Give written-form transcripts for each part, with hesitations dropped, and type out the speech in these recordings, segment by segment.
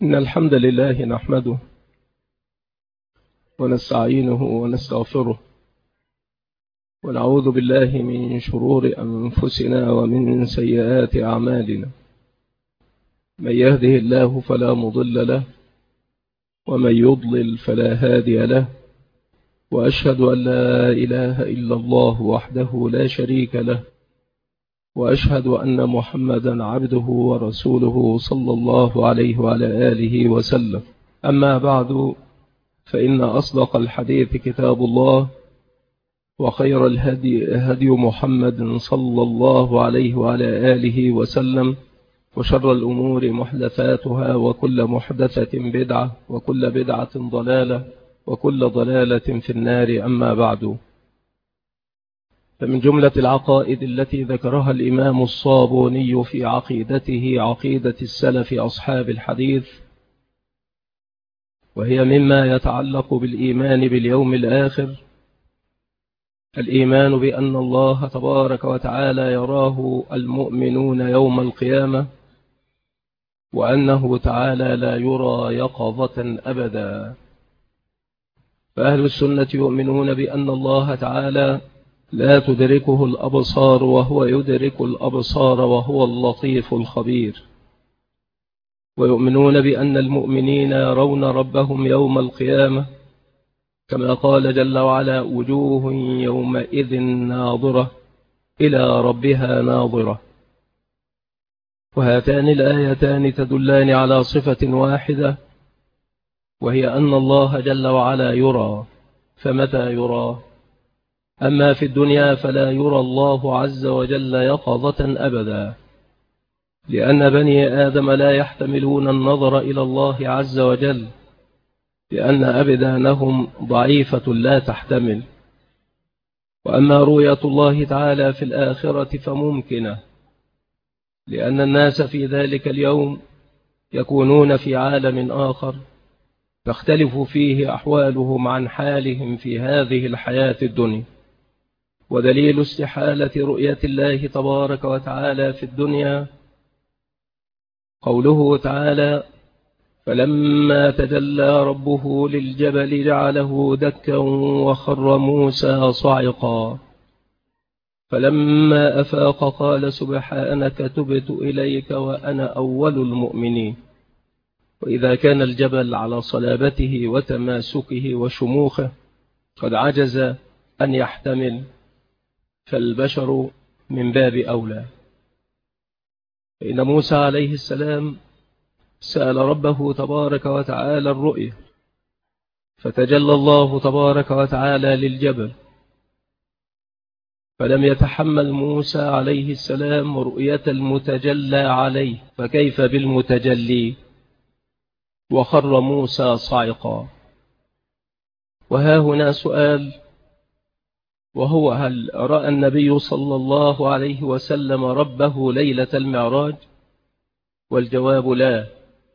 إن الحمد لله نحمده ونستعينه ونستغفره ونعوذ بالله من شرور أنفسنا ومن سيئات أعمالنا. من يهده الله فلا مضل له ومن يضلل فلا هادي له، وأشهد أن لا إله إلا الله وحده لا شريك له، وأشهد أن محمدا عبده ورسوله صلى الله عليه وعلى آله وسلم. أما بعد، فإن أصدق الحديث كتاب الله، وخير الهدي هدي محمد صلى الله عليه وعلى آله وسلم، وشر الأمور محدثاتها، وكل محدثة بدعة، وكل بدعة ضلالة، وكل ضلالة في النار. أما بعد، فمن جملة العقائد التي ذكرها الإمام الصابوني في عقيدته عقيدة السلف أصحاب الحديث، وهي مما يتعلق بالإيمان باليوم الآخر، الإيمان بأن الله تبارك وتعالى يراه المؤمنون يوم القيامة، وأنه تعالى لا يرى يقظة أبدا. فأهل السنة يؤمنون بأن الله تعالى لا تدركه الأبصار وهو يدرك الأبصار وهو اللطيف الخبير، ويؤمنون بأن المؤمنين يرون ربهم يوم القيامة، كما قال جل وعلا: وجوه يومئذ ناظرة إلى ربها ناظرة. وهاتان الآيتان تدلان على صفة واحدة، وهي أن الله جل وعلا يرى. فمتى يرى؟ أما في الدنيا فلا يرى الله عز وجل يقظة أبدا، لأن بني آدم لا يحتملون النظر إلى الله عز وجل، لأن أبدانهم ضعيفة لا تحتمل. وأما رؤية الله تعالى في الآخرة فممكنة، لأن الناس في ذلك اليوم يكونون في عالم آخر تختلف فيه أحوالهم عن حالهم في هذه الحياة الدنيا. ودليل استحالة رؤية الله تبارك وتعالى في الدنيا قوله تعالى: فلما تجلى ربه للجبل جعله دكا وخر موسى صعقا فلما أفاق قال سبحانك تبت إليك وأنا أول المؤمنين. وإذا كان الجبل على صلابته وتماسكه وشموخه قد عجز أن يحتمل، فالبشر من باب أولى. فإن موسى عليه السلام سأل ربه تبارك وتعالى الرؤية، فتجلى الله تبارك وتعالى للجبل، فلم يتحمل موسى عليه السلام رؤية المتجلى عليه، فكيف بالمتجلي؟ وخر موسى صعقا. وها هنا سؤال، وهو: هل رأى النبي صلى الله عليه وسلم ربه ليلة المعراج؟ والجواب لا.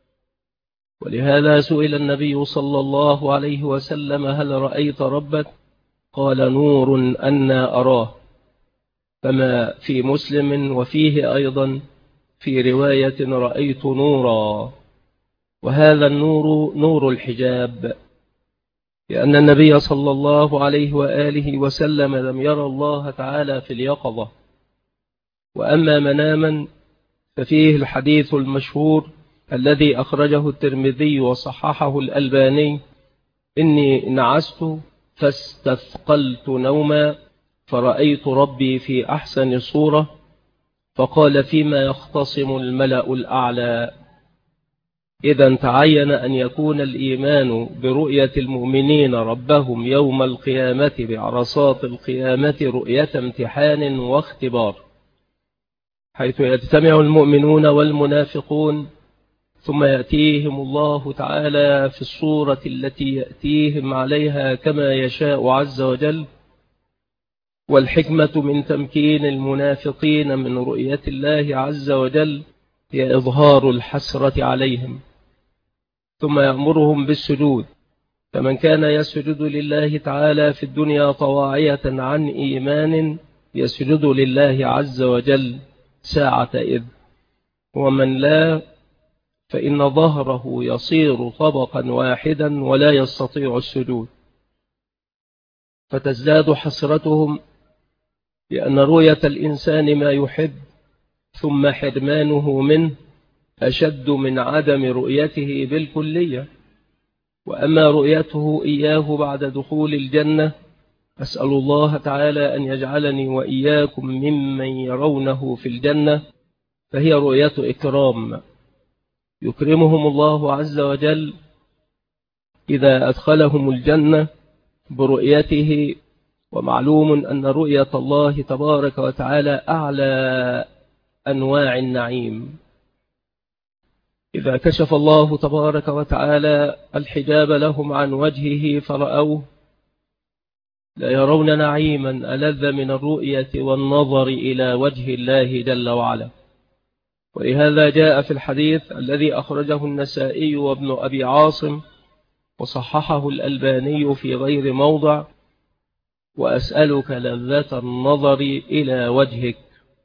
ولهذا سئل النبي صلى الله عليه وسلم: هل رأيت ربك؟ قال: نور أنا أراه. كما في مسلم وفيه أيضا في رواية: رأيت نورا. وهذا النور نور الحجاب، لأن النبي صلى الله عليه وآله وسلم لم يرى الله تعالى في اليقظة. وأما مناما ففيه الحديث المشهور الذي أخرجه الترمذي وصححه الألباني: إني نعست فاستثقلت نوما فرأيت ربي في أحسن صورة، فقال: فيما يختصم الملأ الأعلى. إذا تعين أن يكون الإيمان برؤية المؤمنين ربهم يوم القيامة بعرصات القيامة رؤية امتحان واختبار، حيث يجتمع المؤمنون والمنافقون، ثم يأتيهم الله تعالى في الصورة التي يأتيهم عليها كما يشاء عز وجل. والحكمة من تمكين المنافقين من رؤية الله عز وجل هي إظهار الحسرة عليهم، ثم يأمرهم بالسجود، فمن كان يسجد لله تعالى في الدنيا طواعية عن إيمان يسجد لله عز وجل ساعة إذ، ومن لا فإن ظهره يصير طبقا واحدا ولا يستطيع السجود، فتزداد حسرتهم لأن رؤية الإنسان ما يحب ثم حرمانه منه أشد من عدم رؤيته بالكلية. وأما رؤيته إياه بعد دخول الجنة، أسأل الله تعالى أن يجعلني وإياكم ممن يرونه في الجنة، فهي رؤية إكرام يكرمهم الله عز وجل إذا أدخلهم الجنة برؤيته. ومعلوم أن رؤية الله تبارك وتعالى أعلى أنواع النعيم. إذا كشف الله تبارك وتعالى الحجاب لهم عن وجهه فرأوه لا يرون نعيما ألذ من الرؤية والنظر إلى وجه الله جل وعلا. ولهذا جاء في الحديث الذي أخرجه النسائي وابن أبي عاصم وصححه الألباني في غير موضع: وأسألك لذة النظر إلى وجهك.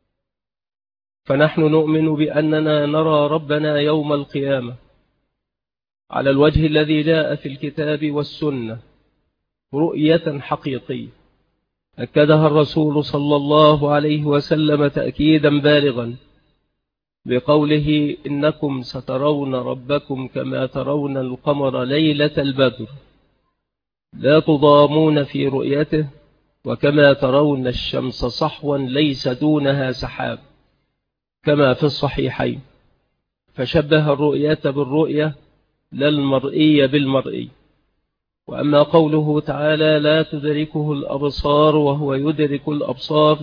فنحن نؤمن بأننا نرى ربنا يوم القيامة على الوجه الذي جاء في الكتاب والسنة رؤية حقيقية أكدها الرسول صلى الله عليه وسلم تأكيدا بالغا بقوله: إنكم سترون ربكم كما ترون القمر ليلة البدر لا تضامون في رؤيته وكما ترون الشمس صحوا ليس دونها سحاب، كما في الصحيحين. فشبه الرؤية بالرؤية لا المرئي بالمرئي. وأما قوله تعالى: لا تدركه الأبصار وهو يدرك الأبصار،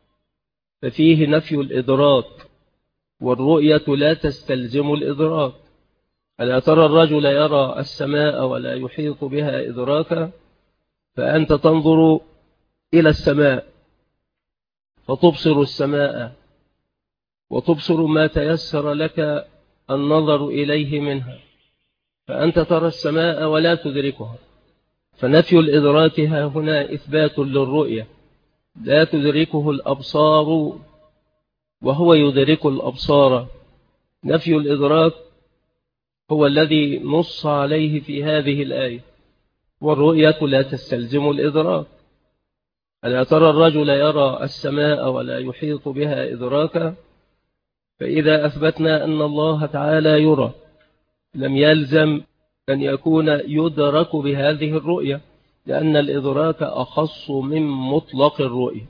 ففيه نفي الإدراك، والرؤية لا تستلزم الإدراك. ألا ترى الرجل يرى السماء ولا يحيط بها إدراكا؟ فأنت تنظر إلى السماء فتبصر السماء وتبصر ما تيسر لك النظر إليه منها، فأنت ترى السماء ولا تدركها. فنفي الإدراك هنا إثبات للرؤية. لا تدركه الأبصار وهو يدرك الأبصار. نفي الإدراك هو الذي نص عليه في هذه الآية، والرؤية لا تستلزم الإدراك. ألا ترى الرجل يرى السماء ولا يحيط بها إدراكا؟ فإذا أثبتنا أن الله تعالى يرى لم يلزم أن يكون يدرك بهذه الرؤية، لأن الإدراك أخص من مطلق الرؤية.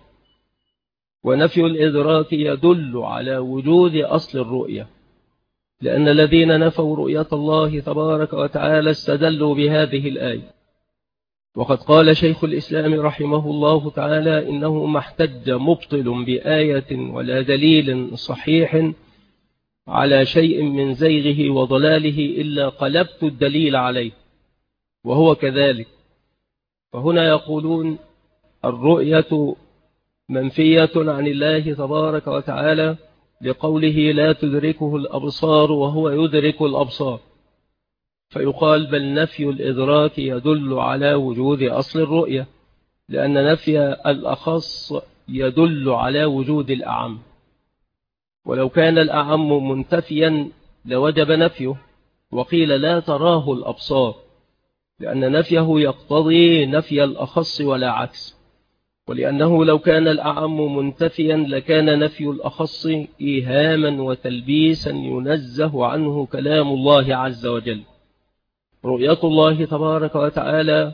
ونفي الإدراك يدل على وجود أصل الرؤية، لأن الذين نفوا رؤية الله تبارك وتعالى استدلوا بهذه الآية. وقد قال شيخ الإسلام رحمه الله تعالى: إنه ما احتج مبطل بآية ولا دليل صحيح على شيء من زيغه وضلاله إلا قلبت الدليل عليه، وهو كذلك. فهنا يقولون الرؤية منفية عن الله تبارك وتعالى لقوله: لا تدركه الأبصار وهو يدرك الأبصار. فيقال بل نفي الإدراك يدل على وجود أصل الرؤية، لأن نفي الأخص يدل على وجود الأعم. ولو كان الأعم منتفيا لوجب نفيه، وقيل لا تراه الأبصار، لأن نفيه يقتضي نفي الأخص ولا عكس. ولأنه لو كان الأعم منتفيا لكان نفي الأخص إيهاما وتلبيسا ينزه عنه كلام الله عز وجل. رؤية الله تبارك وتعالى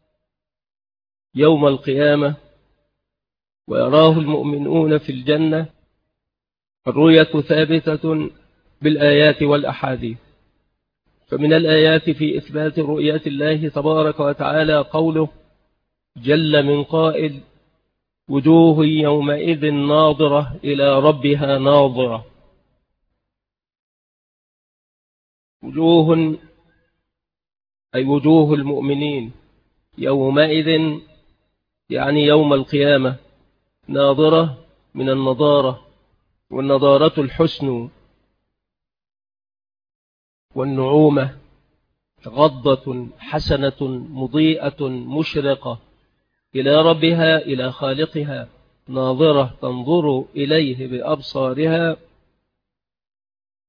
يوم القيامة ويراه المؤمنون في الجنة، الرؤية ثابتة بالآيات والأحاديث. فمن الآيات في إثبات رؤية الله تبارك وتعالى قوله جل من قائل: وجوه يومئذ ناظرة إلى ربها ناظرة. وجوه أي وجوه المؤمنين يومئذ يعني يوم القيامة، ناظرة من النضارة، والنضارة الحسن والنعومة، غضة حسنة مضيئة مشرقة إلى ربها إلى خالقها، ناظرة تنظر إليه بأبصارها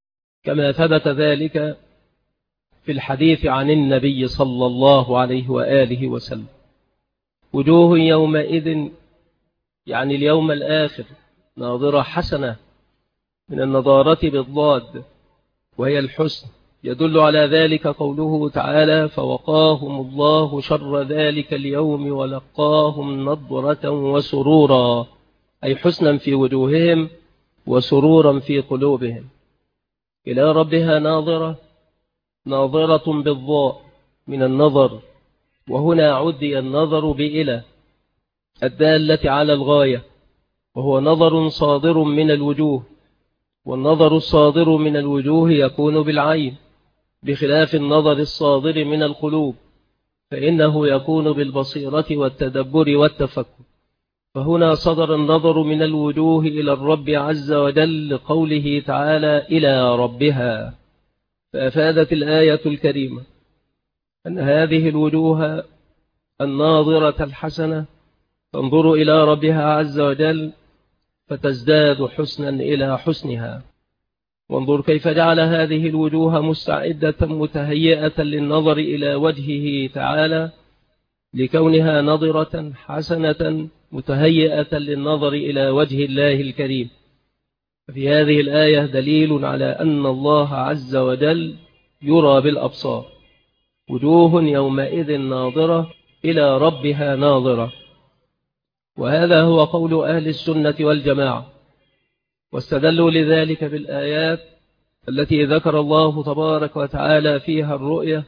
كما ثبت ذلك في الحديث عن النبي صلى الله عليه وآله وسلم. وجوه يومئذ يعني اليوم الآخر ناظرة حسنة من النضارة بالضاد وهي الحسن، يدل على ذلك قوله تعالى: فوقاهم الله شر ذلك اليوم ولقاهم نضرة وسرورا، أي حسنا في وجوههم وسرورا في قلوبهم. إلى ربها ناظرة، ناظرة بالضاء من النظر، وهنا عدي النظر بإلى الدالة على الغاية، وهو نظر صادر من الوجوه، والنظر الصادر من الوجوه يكون بالعين، بخلاف النظر الصادر من القلوب فإنه يكون بالبصيرة والتدبر والتفكر. فهنا صدر النظر من الوجوه إلى الرب عز وجل قوله تعالى: إلى ربها. فأفادت الآية الكريمة أن هذه الوجوه الناظرة الحسنة تنظر إلى ربها عز وجل فتزداد حسنا إلى حسنها. وانظر كيف جعل هذه الوجوه مستعدة متهيئة للنظر إلى وجهه تعالى، لكونها نظرة حسنة متهيئة للنظر إلى وجه الله الكريم. في هذه الآية دليل على أن الله عز وجل يرى بالأبصار. وجوه يومئذ ناظرة إلى ربها ناظرة، وهذا هو قول أهل السنة والجماعة، واستدلوا لذلك بالآيات التي ذكر الله تبارك وتعالى فيها الرؤية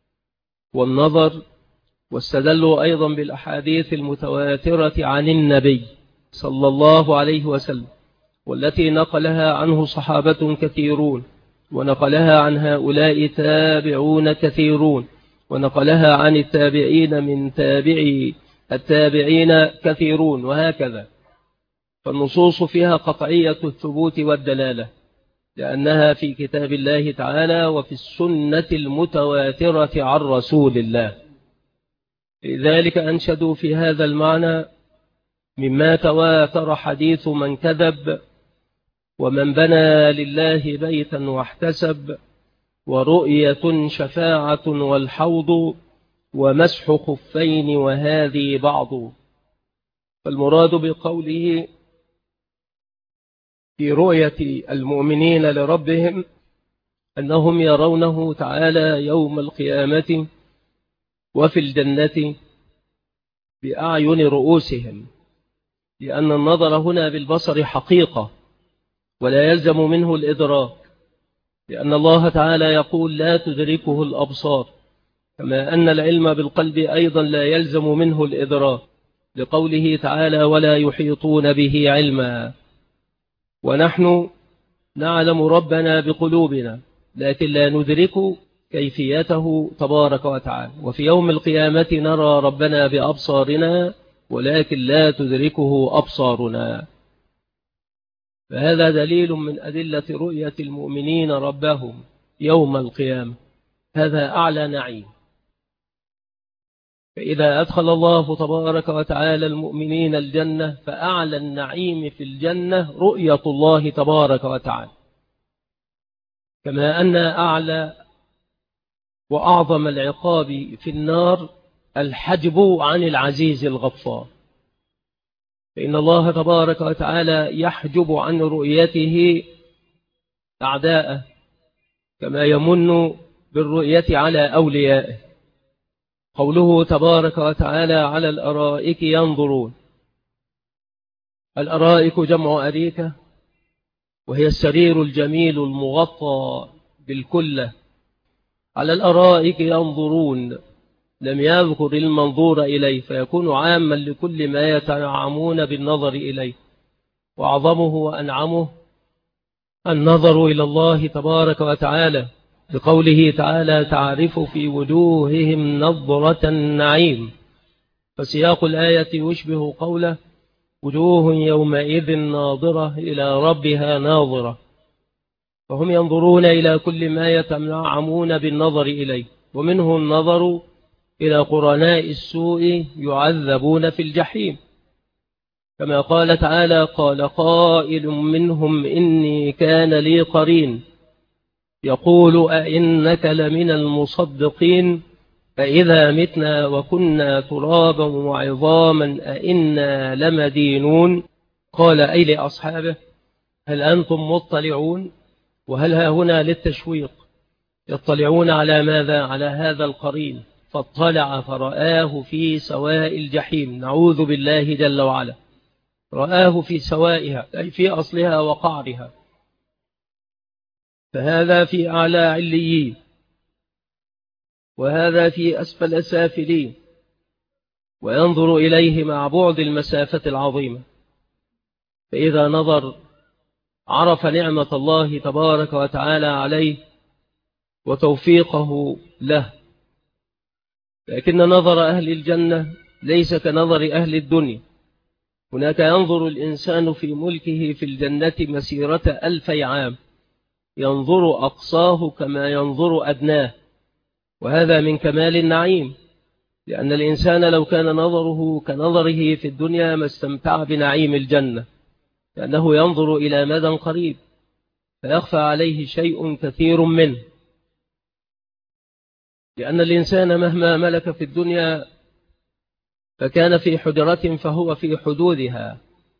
والنظر، واستدلوا أيضا بالأحاديث المتواترة عن النبي صلى الله عليه وسلم، والتي نقلها عنه صحابة كثيرون، ونقلها عن هؤلاء تابعون كثيرون، ونقلها عن التابعين من تابعي التابعين كثيرون، وهكذا. فالنصوص فيها قطعية الثبوت والدلالة، لأنها في كتاب الله تعالى وفي السنة المتواترة عن رسول الله. لذلك أنشدوا في هذا المعنى: مما تواتر حديث من كذب، ومن بنى لله بيتا واحتسب، ورؤية شفاعة والحوض، ومسح خفين وهذه بعض. فالمراد بقوله في رؤية المؤمنين لربهم أنهم يرونه تعالى يوم القيامة وفي الجنة بأعين رؤوسهم، لأن النظر هنا بالبصر حقيقة ولا يلزم منه الإدراك، لأن الله تعالى يقول: لا تدركه الأبصار، كما أن العلم بالقلب أيضا لا يلزم منه الإدراك، لقوله تعالى: ولا يحيطون به علما. ونحن نعلم ربنا بقلوبنا لكن لا ندرك كيفيته تبارك وتعالى، وفي يوم القيامة نرى ربنا بأبصارنا ولكن لا تدركه أبصارنا. فهذا دليل من أدلة رؤية المؤمنين ربهم يوم القيامة، هذا أعلى نعيم. فإذا أدخل الله تبارك وتعالى المؤمنين الجنة فأعلى النعيم في الجنة رؤية الله تبارك وتعالى، كما أن أعلى وأعظم العقاب في النار الحجب عن العزيز الغفار، فإن الله تبارك وتعالى يحجب عن رؤيته أعداءه كما يمن بالرؤية على أوليائه. قوله تبارك وتعالى: على الأرائك ينظرون. الأرائك جمع أريكة، وهي السرير الجميل المغطى بالكلة. على الأرائك ينظرون، لم يذكر المنظور إليه، فيكون عاما لكل ما يتنعمون بالنظر إليه، وأعظمه وأنعمه النظر إلى الله تبارك وتعالى، بقوله تعالى: تعرف في وجوههم نظرة النعيم. فسياق الآية يشبه قوله: وجوه يومئذ ناظرة إلى ربها ناظرة. فهم ينظرون إلى كل ما يتنعمون بالنظر إليه، ومنه النظر إلى قرناء السوء يعذبون في الجحيم، كما قال تعالى: قال قائل منهم إني كان لي قرين. يقول أئنك لمن المصدقين فإذا متنا وكنا ترابا وعظاما أئنا لمدينون. قال أي لأصحابه هل أنتم مطلعون؟ وهل هنا للتشويق، يطلعون على ماذا؟ على هذا القرين. فاطلع فرآه في سواء الجحيم، نعوذ بالله جل وعلا. رآه في سوائها أي في أصلها وقعرها، فهذا في أعلى عليين وهذا في أسفل سافلين، وينظر إليه مع بعد المسافة العظيمة. فإذا نظر عرف نعمة الله تبارك وتعالى عليه وتوفيقه له. لكن نظر أهل الجنة ليس كنظر أهل الدنيا. هناك ينظر الإنسان في ملكه في الجنة مسيرة 1000 عام، ينظر أقصاه كما ينظر أدناه، وهذا من كمال النعيم. لأن الإنسان لو كان نظره كنظره في الدنيا ما استمتع بنعيم الجنة، لأنه ينظر إلى مدى قريب فيخفى عليه شيء كثير منه. لأن الإنسان مهما ملك في الدنيا فكان في حجرة فهو في حدودها،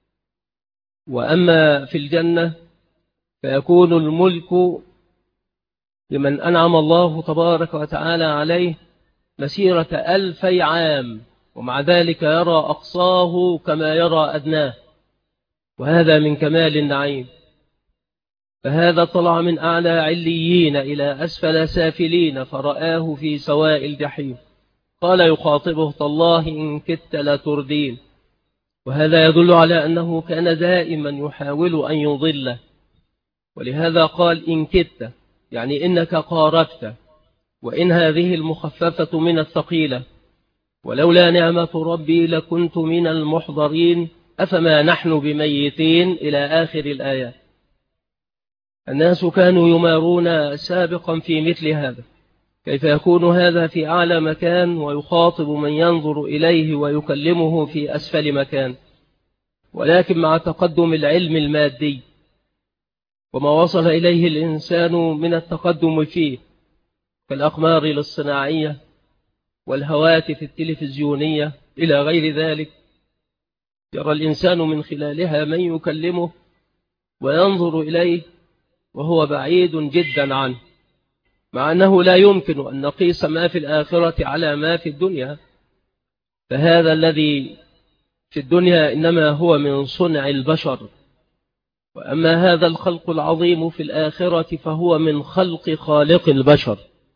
وأما في الجنة فيكون الملك لمن أنعم الله تبارك وتعالى عليه مسيرة 1000 عام، ومع ذلك يرى أقصاه كما يرى أدناه، وهذا من كمال النعيم. فهذا طلع من أعلى عليين إلى أسفل سافلين فرآه في سواء الجحيم. قال يخاطبه تالله إن كدت لتردين، وهذا يدل على أنه كان دائما يحاول أن يضله، ولهذا قال إن كدت يعني إنك قاربت، وإن هذه المخففة من الثقيلة، ولولا نعمة ربي لكنت من المحضرين أفما نحن بميتين إلى آخر الآيات. الناس كانوا يمارون سابقا في مثل هذا، كيف يكون هذا في أعلى مكان ويخاطب من ينظر إليه ويكلمه في أسفل مكان. ولكن مع تقدم العلم المادي وما وصل إليه الإنسان من التقدم فيه كالأقمار الاصطناعية والهواتف التلفزيونية إلى غير ذلك، يرى الإنسان من خلالها من يكلمه وينظر إليه وهو بعيد جدا عنه، مع أنه لا يمكن أن نقيس ما في الآخرة على ما في الدنيا. فهذا الذي في الدنيا إنما هو من صنع البشر، وأما هذا الخلق العظيم في الآخرة فهو من خلق خالق البشر.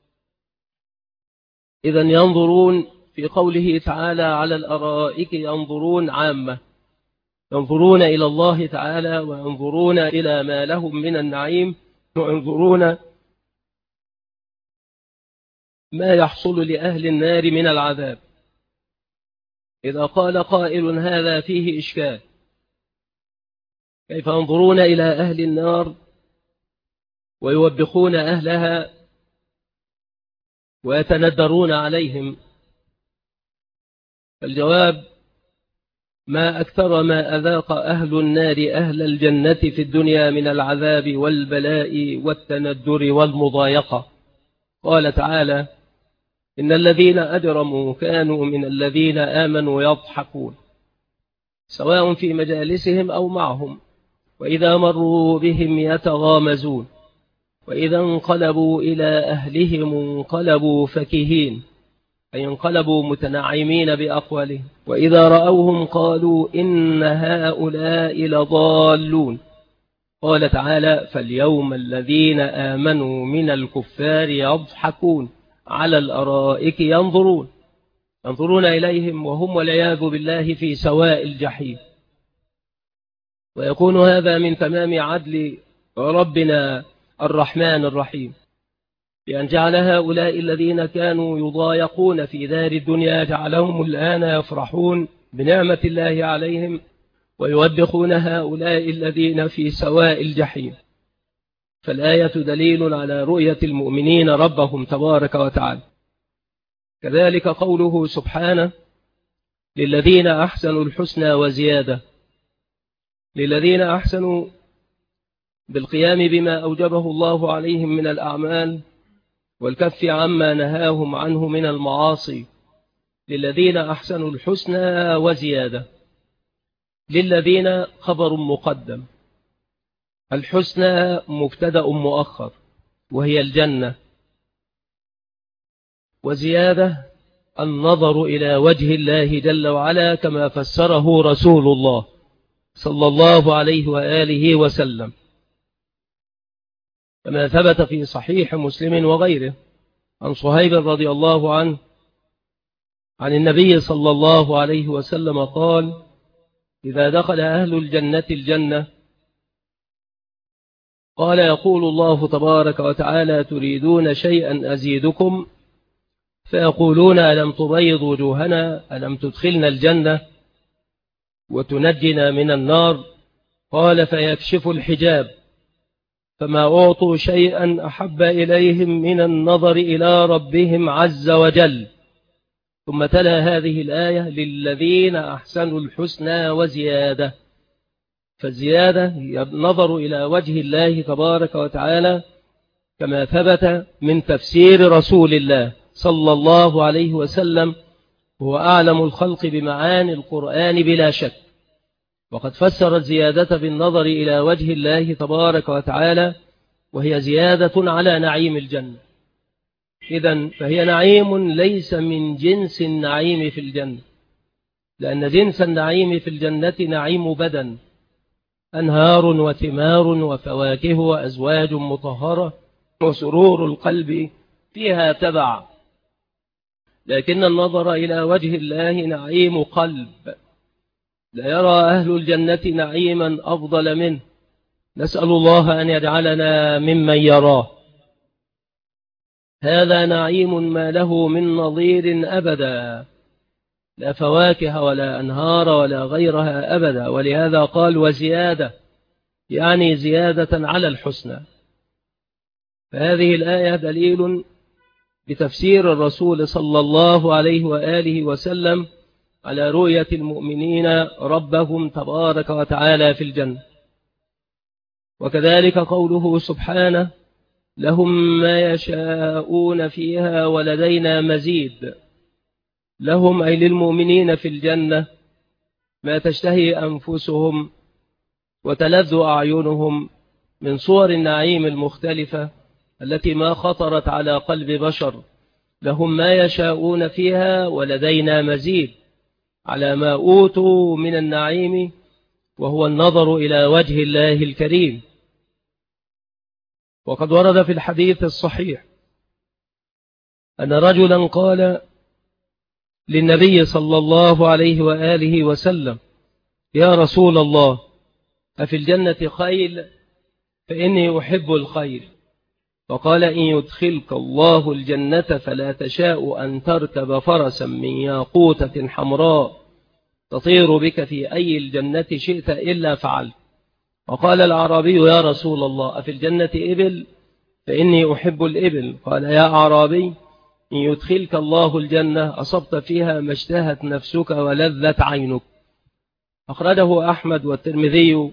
إذن ينظرون في قوله تعالى على الأرائك ينظرون عامة، ينظرون إلى الله تعالى وينظرون إلى ما لهم من النعيم، وينظرون ما يحصل لأهل النار من العذاب. إذا قال قائل هذا فيه إشكال، كيف ينظرون إلى أهل النار ويوبخون أهلها ويتندرون عليهم؟ الجواب ما أكثر ما أذاق أهل النار أهل الجنة في الدنيا من العذاب والبلاء والتندر والمضايقة. قال تعالى إن الذين أجرموا كانوا من الذين آمنوا يضحكون سواء في مجالسهم أو معهم، وإذا مروا بهم يتغامزون، وإذا انقلبوا إلى أهلهم انقلبوا فكهين أي انقلبوا متنعمين بأقوالهم، وإذا رأوهم قالوا إن هؤلاء لضالون. قال تعالى فاليوم الذين آمنوا من الكفار يضحكون على الأرائك ينظرون إليهم وهم والعياذ بالله في سواء الجحيم. ويكون هذا من تمام عدل ربنا الرحمن الرحيم، بأن جعل هؤلاء الذين كانوا يضايقون في دار الدنيا جعلهم الآن يفرحون بنعمة الله عليهم ويوبخون هؤلاء الذين في سواء الجحيم. فالآية دليل على رؤية المؤمنين ربهم تبارك وتعالى. كذلك قوله سبحانه للذين أحسنوا الحسنى وزيادة. للذين أحسنوا بالقيام بما أوجبه الله عليهم من الأعمال والكف عما نهاهم عنه من المعاصي. للذين أحسنوا الحسنى وزيادة. للذين خبر مقدم، الحسنى مبتدأ مؤخر وهي الجنة، وزيادة النظر إلى وجه الله جل وعلا كما فسره رسول الله صلى الله عليه وآله وسلم، كما ثبت في صحيح مسلم وغيره عن صهيب رضي الله عنه عن النبي صلى الله عليه وسلم قال: إذا دخل أهل الجنة الجنة قال يقول الله تبارك وتعالى: تريدون شيئا أزيدكم؟ فيقولون: ألم تبيض وجوهنا؟ ألم تدخلنا الجنة وتنجنا من النار؟ قال: فيكشف الحجاب، فما أعطوا شيئا أحب إليهم من النظر إلى ربهم عز وجل. ثم تلا هذه الآية: للذين أحسنوا الحسنى وزيادة. فالزيادة هي النظر إلى وجه الله تبارك وتعالى كما ثبت من تفسير رسول الله صلى الله عليه وسلم، هو أعلم الخلق بمعاني القرآن بلا شك، وقد فسر الزيادة بالنظر إلى وجه الله تبارك وتعالى، وهي زيادة على نعيم الجنة. إذن فهي نعيم ليس من جنس النعيم في الجنة، لأن جنس النعيم في الجنة نعيم بدن، أنهار وثمار وفواكه وأزواج مطهرة وسرور القلب فيها تبع. لكن النظر إلى وجه الله نعيم قلب، لا يرى أهل الجنة نعيما أفضل منه، نسأل الله أن يجعلنا ممن يراه. هذا نعيم ما له من نظير أبدا، لا فواكه ولا أنهار ولا غيرها أبدا. ولهذا قال وزيادة، يعني زيادة على الحسنى. فهذه الآية دليل بتفسير الرسول صلى الله عليه وآله وسلم على رؤية المؤمنين ربهم تبارك وتعالى في الجنة. وكذلك قوله سبحانه: لهم ما يشاءون فيها ولدينا مزيد. لهم أي للمؤمنين في الجنة ما تشتهي أنفسهم وتلذ أعينهم من صور النعيم المختلفة التي ما خطرت على قلب بشر. لهم ما يشاءون فيها ولدينا مزيد، على ما أوتوا من النعيم، وهو النظر إلى وجه الله الكريم. وقد ورد في الحديث الصحيح أن رجلا قال للنبي صلى الله عليه وآله وسلم: يا رسول الله، أفي الجنة خيل؟ فإني أحب الخيل. فقال: إن يدخلك الله الجنة فلا تشاء أن تركب فرسا من ياقوتة حمراء تطير بك في أي الجنة شئت إلا فعلت. وقال الأعرابي: يا رسول الله، أفي الجنة إبل؟ فإني أحب الإبل. قال: يا أعرابي، إن يدخلك الله الجنة أصبت فيها ما اشتهت نفسك ولذت عينك. أخرجه أحمد والترمذي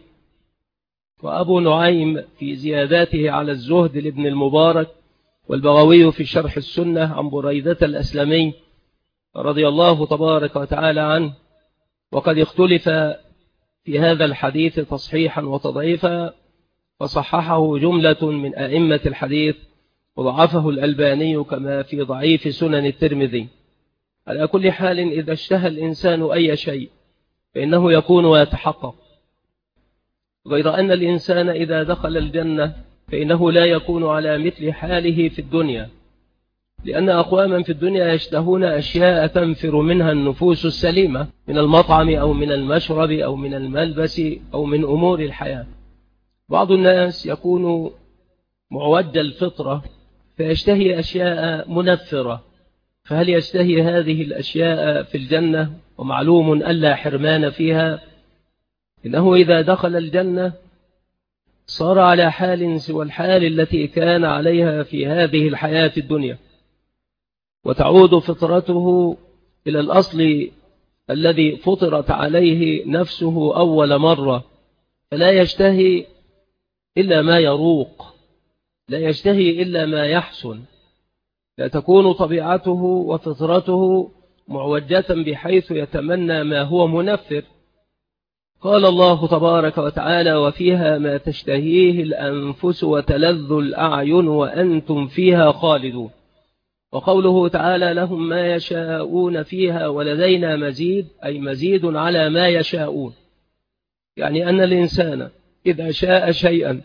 وأبو نعيم في زياداته على الزهد لابن المبارك، والبغوي في شرح السنة عن بريدة الأسلمي رضي الله تبارك وتعالى عنه. وقد اختلف في هذا الحديث تصحيحا وتضعيفا، فصححه جملة من أئمة الحديث وضعفه الألباني كما في ضعيف سنن الترمذي. على كل حال، إذا اشتهى الإنسان أي شيء فإنه يكون ويتحقق، غير أن الإنسان إذا دخل الجنة فإنه لا يكون على مثل حاله في الدنيا، لأن أقواما في الدنيا يشتهون أشياء تنفر منها النفوس السليمة من المطعم أو من المشرب أو من الملبس أو من أمور الحياة. بعض الناس يكون معوج الفطرة فيشتهي أشياء منفرة، فهل يشتهي هذه الأشياء في الجنة؟ ومعلوم ألا حرمان فيها. إنه إذا دخل الجنة صار على حال سوى الحال التي كان عليها في هذه الحياة الدنيا، وتعود فطرته إلى الأصل الذي فطرت عليه نفسه أول مرة، فلا يشتهي إلا ما يروق، لا يشتهي إلا ما يحسن، لا تكون طبيعته وفطرته معوجة بحيث يتمنى ما هو منفر. قال الله تبارك وتعالى: وفيها ما تشتهيه الأنفس وتلذ الأعين وأنتم فيها خالدون. وقوله تعالى: لهم ما يشاءون فيها ولدينا مزيد، أي مزيد على ما يشاءون، يعني أن الإنسان إذا شاء شيئا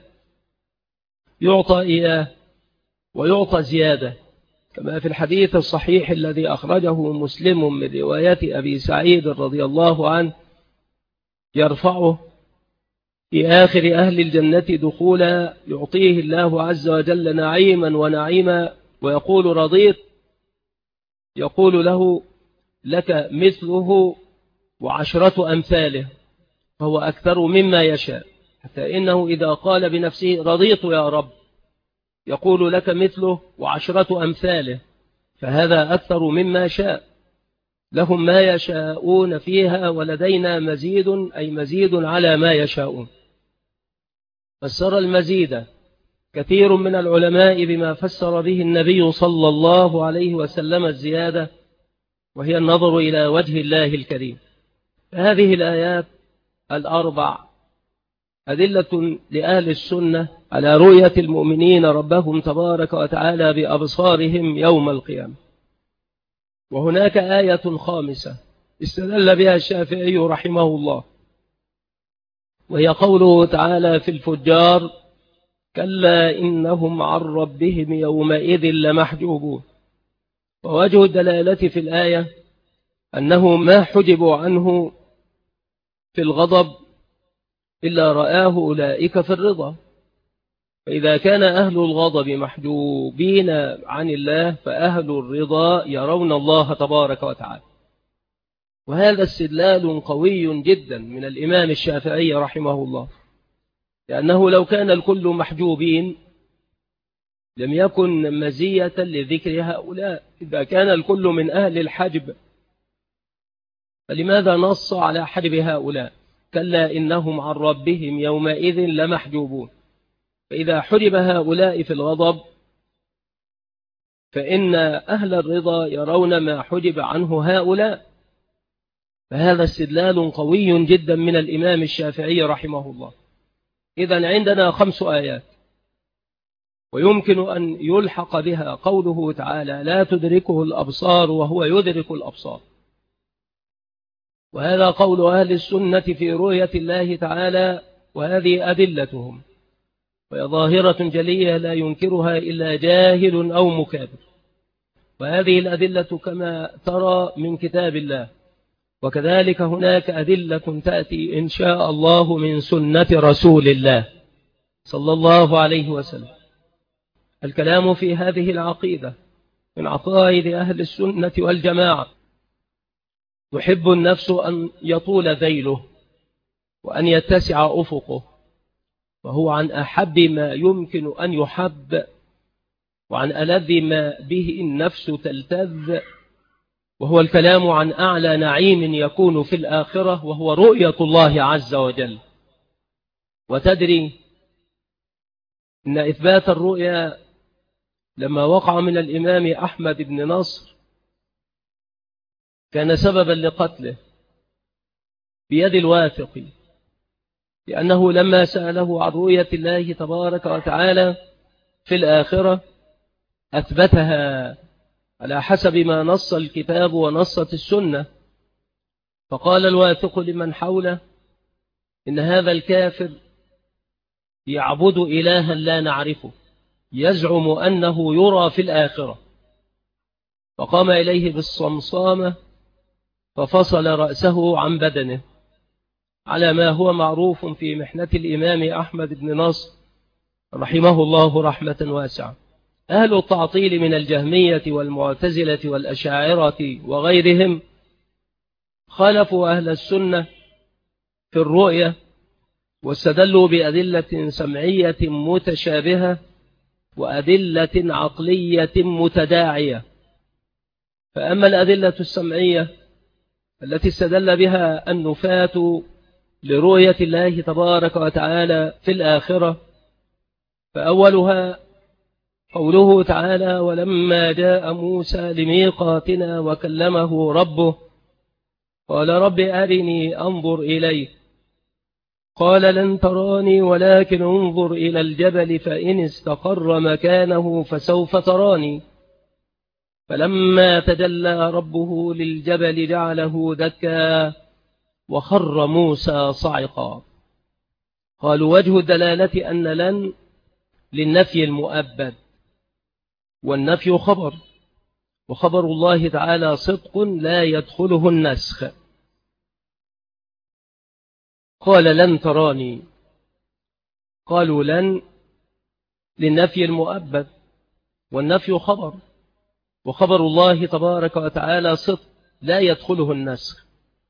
يعطى إياه ويعطى زيادة، كما في الحديث الصحيح الذي أخرجه مسلم من رواية أبي سعيد رضي الله عنه يرفعه: في آخر أهل الجنة دخولا يعطيه الله عز وجل نعيما ونعيما ويقول: رضيت؟ يقول له: لك مثله وعشرة أمثاله، فهو أكثر مما يشاء، حتى إنه إذا قال بنفسه: رضيت يا رب، يقول: لك مثله وعشرة أمثاله، فهذا أكثر مما شاء. لهم ما يشاءون فيها ولدينا مزيد، أي مزيد على ما يشاءون. فسر المزيد كثير من العلماء بما فسر به النبي صلى الله عليه وسلم الزيادة، وهي النظر إلى وجه الله الكريم. هذه الآيات الأربع أدلة لأهل السنة على رؤية المؤمنين ربهم تبارك وتعالى بأبصارهم يوم القيامة. وهناك آية خامسة استدل بها الشافعي رحمه الله، وهي قوله تعالى في الفجار: كلا إنهم عن ربهم يومئذ لمحجوبون. ووجه الدلالة في الآية أنه ما حجبوا عنه في الغضب إلا رآه أولئك في الرضا، فإذا كان أهل الغضب محجوبين عن الله فأهل الرضا يرون الله تبارك وتعالى. وهذا استدلال قوي جدا من الإمام الشافعي رحمه الله، لأنه لو كان الكل محجوبين لم يكن مزية لذكر هؤلاء. إذا كان الكل من أهل الحجب فلماذا نص على حجب هؤلاء؟ كلا إنهم عن ربهم يومئذ لمحجوبون. فإذا حجب هؤلاء في الغضب فإن أهل الرضا يرون ما حجب عنه هؤلاء. فهذا استدلال قوي جدا من الإمام الشافعي رحمه الله. إذن عندنا 5 آيات، ويمكن أن يلحق بها قوله تعالى: لا تدركه الأبصار وهو يدرك الأبصار. وهذا قول أهل السنة في رؤية الله تعالى، وهذه أدلتهم، وهي ظاهرة جلية لا ينكرها إلا جاهل أو مكابر. وهذه الأدلة كما ترى من كتاب الله، وكذلك هناك أدلة تأتي إن شاء الله من سنة رسول الله صلى الله عليه وسلم. الكلام في هذه العقيدة من عقائد أهل السنة والجماعة. تحب النفس أن يطول ذيله وأن يتسع أفقه، وهو عن أحب ما يمكن أن يحب، وعن ألذ ما به النفس تلتذ، وهو الكلام عن أعلى نعيم يكون في الآخرة، وهو رؤية الله عز وجل. وتدري إن إثبات الرؤيا لما وقع من الإمام أحمد بن نصر كان سببا لقتله بيد الواثق، لأنه لما سأله عن رؤية الله تبارك وتعالى في الآخرة أثبتها على حسب ما نص الكتاب ونصت السنة. فقال الواثق لمن حوله: إن هذا الكافر يعبد إلها لا نعرفه، يزعم أنه يرى في الآخرة. فقام إليه بالصمصامة ففصل رأسه عن بدنه، على ما هو معروف في محنة الإمام أحمد بن نصر رحمه الله رحمة واسعة. أهل التعطيل من الجهمية والمعتزلة والأشاعرة وغيرهم خالفوا أهل السنة في الرؤية، واستدلوا بأدلة سمعية متشابهة وأدلة عقلية متداعية. فأما الأدلة السمعية التي استدل بها النفاة لرؤية الله تبارك وتعالى في الآخرة، فأولها قوله تعالى: ولما جاء موسى لميقاتنا وكلمه ربه قال رب أرني أنظر إليك قال لن تراني ولكن انظر إلى الجبل فإن استقر مكانه فسوف تراني فلما تجلى ربه للجبل جعله دكا وخر موسى صعقا. قالوا وجه الدلالة أن لن للنفي المؤبد، والنفي خبر، وخبر الله تعالى صدق لا يدخله النسخ. قال لن تراني، قالوا لن للنفي المؤبد، والنفي خبر، وخبر الله تبارك وتعالى صدق لا يدخله النسخ.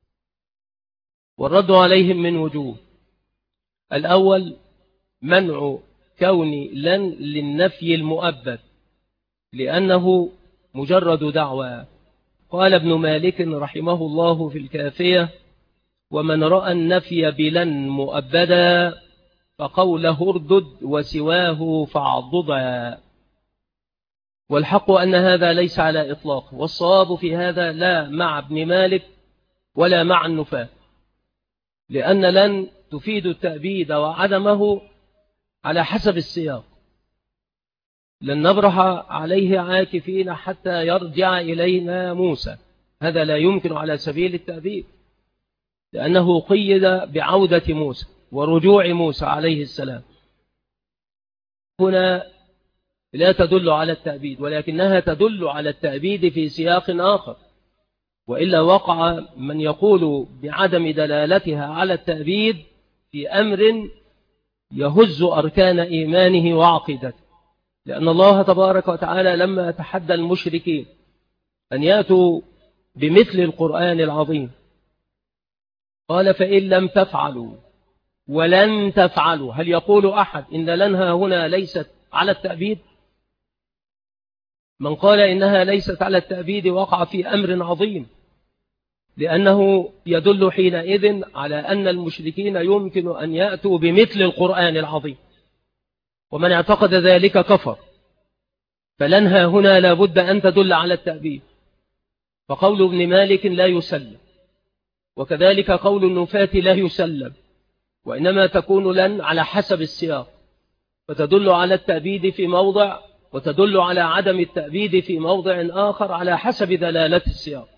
والرد عليهم من وجوه: الأول منع كون لن للنفي المؤبد لأنه مجرد دعوى. قال ابن مالك رحمه الله في الكافية: ومن رأى النفي بلن مؤبدا فقوله اردد وسواه فاعضدا. والحق أن هذا ليس على إطلاق، والصواب في هذا لا مع ابن مالك ولا مع النفاة، لأن لن تفيد التأبيد وعدمه على حسب السياق. لن نبرح عليه عاكفين حتى يرجع إلينا موسى، هذا لا يمكن على سبيل التأبيد، لأنه قيد بعودة موسى ورجوع موسى عليه السلام. هنا لا تدل على التأبيد، ولكنها تدل على التأبيد في سياق آخر، وإلا وقع من يقول بعدم دلالتها على التأبيد في أمر يهز أركان إيمانه وعقيدته. لأن الله تبارك وتعالى لما تحدى المشركين أن يأتوا بمثل القرآن العظيم قال: فإن لم تفعلوا ولن تفعلوا. هل يقول أحد إن لنها هنا ليست على التأبيد؟ من قال إنها ليست على التأبيد وقع في أمر عظيم، لأنه يدل حينئذ على أن المشركين يمكن أن يأتوا بمثل القرآن العظيم، ومن اعتقد ذلك كفر. فلنها هنا لابد أن تدل على التأبيد، فقول ابن مالك لا يسلم، وكذلك قول النفاة لا يسلم، وإنما تكون لن على حسب السياق، فتدل على التأبيد في موضع وتدل على عدم التأبيد في موضع آخر على حسب دلالة السياق.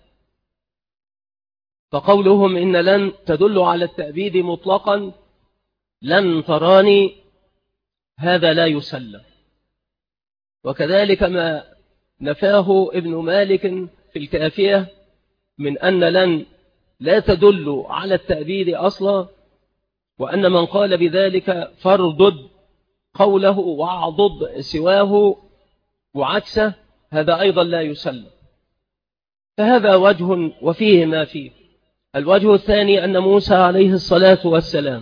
فقولهم إن لن تدل على التأبيد مطلقا لن تراني هذا لا يسلم. وكذلك ما نفاه ابن مالك في الكافية من أن لن لا تدل على التأبيد أصلا، وأن من قال بذلك فاردد قوله واعضد سواه وعكسه هذا أيضا لا يسلم. فهذا وجه وفيه ما فيه. الوجه الثاني أن موسى عليه الصلاة والسلام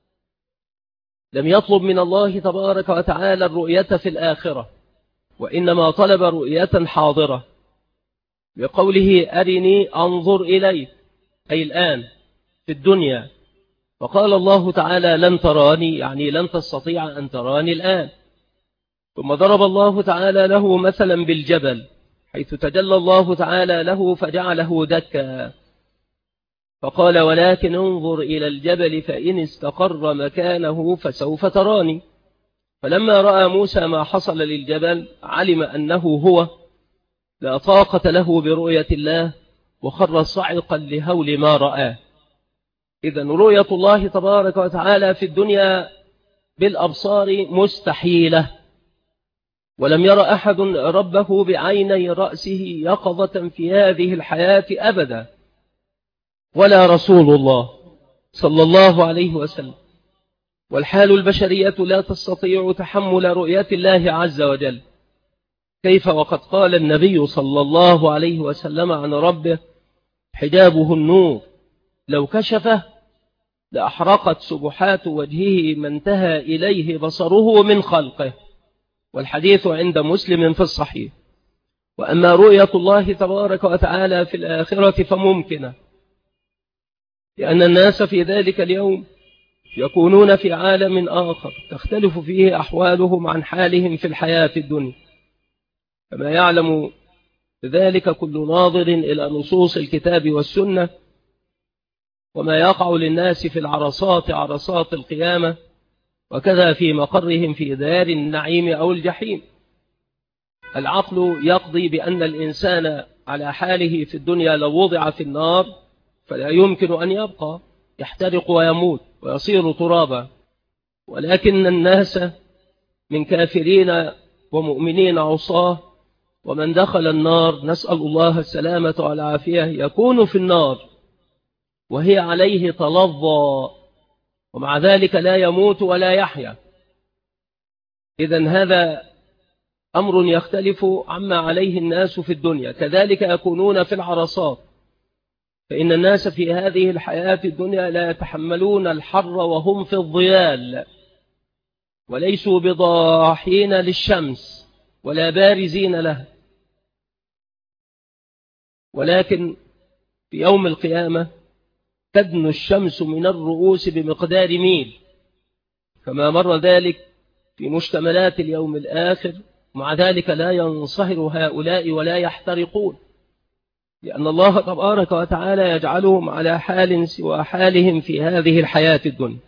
لم يطلب من الله تبارك وتعالى الرؤية في الآخرة، وإنما طلب رؤية حاضرة بقوله أرني أنظر إليك، أي الآن في الدنيا. وقال الله تعالى لن تراني، يعني لن تستطيع أن تراني الآن. ثم ضرب الله تعالى له مثلا بالجبل، حيث تجلى الله تعالى له فجعله دكا، فقال ولكن انظر إلى الجبل فإن استقر مكانه فسوف تراني. فلما رأى موسى ما حصل للجبل علم أنه هو لا طاقة له برؤية الله، وخر صعقا لهول ما رآه. إذن رؤية الله تبارك وتعالى في الدنيا بالأبصار مستحيلة، ولم ير أحد ربه بعيني رأسه يقظة في هذه الحياة أبدا، ولا رسول الله صلى الله عليه وسلم. والحال البشرية لا تستطيع تحمل رؤية الله عز وجل، كيف وقد قال النبي صلى الله عليه وسلم عن ربه حجابه النور لو كشفه لأحرقت سبحات وجهه ما انتهى إليه بصره من خلقه، والحديث عند مسلم في الصحيح. وأما رؤية الله تبارك وتعالى في الآخرة فممكنة، لأن الناس في ذلك اليوم يكونون في عالم آخر تختلف فيه أحوالهم عن حالهم في الحياة الدنيا، كما يعلم ذلك كل ناظر إلى نصوص الكتاب والسنة وما يقع للناس في العرصات عرصات القيامة، وكذا في مقرهم في دار النعيم أو الجحيم. العقل يقضي بأن الإنسان على حاله في الدنيا لو وضع في النار فلا يمكن أن يبقى، يحترق ويموت ويصير ترابا. ولكن الناس من كافرين ومؤمنين عصاه، ومن دخل النار نسأل الله السلامة والعافية يكون في النار وهي عليه تلظى، ومع ذلك لا يموت ولا يحيا. إذن هذا أمر يختلف عما عليه الناس في الدنيا. كذلك يكونون في العرصات، فإن الناس في هذه الحياة الدنيا لا يتحملون الحر وهم في الظلال، وليسوا بضاحين للشمس ولا بارزين لها، ولكن في يوم القيامة تدنو الشمس من الرؤوس بمقدار ميل، كما مر ذلك في مشتملات اليوم الآخر. مع ذلك لا ينصهر هؤلاء ولا يحترقون، لأن الله تبارك وتعالى يجعلهم على حال سوى حالهم في هذه الحياة الدنيا.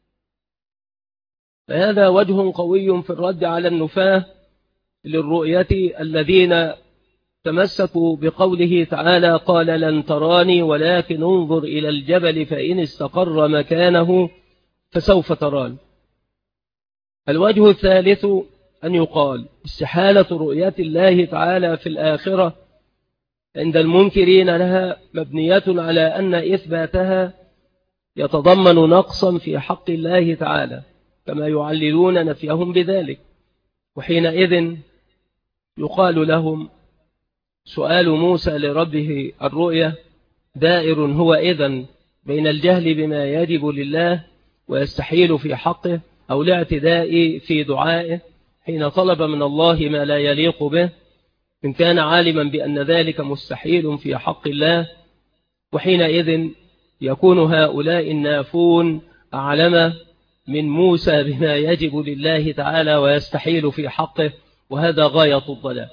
فهذا وجه قوي في الرد على النفاة للرؤية الذين تمسكوا بقوله تعالى: قال لن تراني ولكن انظر إلى الجبل فإن استقر مكانه فسوف تراني. الوجه الثالث أن يقال استحالة رؤية الله تعالى في الآخرة عند المنكرين لها مبنية على أن إثباتها يتضمن نقصا في حق الله تعالى، كما يعللون نفيهم بذلك. وحينئذ يقال لهم سؤال موسى لربه الرؤية دائر هو إذن بين الجهل بما يجب لله ويستحيل في حقه، أو الاعتداء في دعائه حين طلب من الله ما لا يليق به، إن كان عالما بأن ذلك مستحيل في حق الله. وحينئذ يكون هؤلاء النافون أعلم من موسى بما يجب لله تعالى ويستحيل في حقه، وهذا غاية الضلال.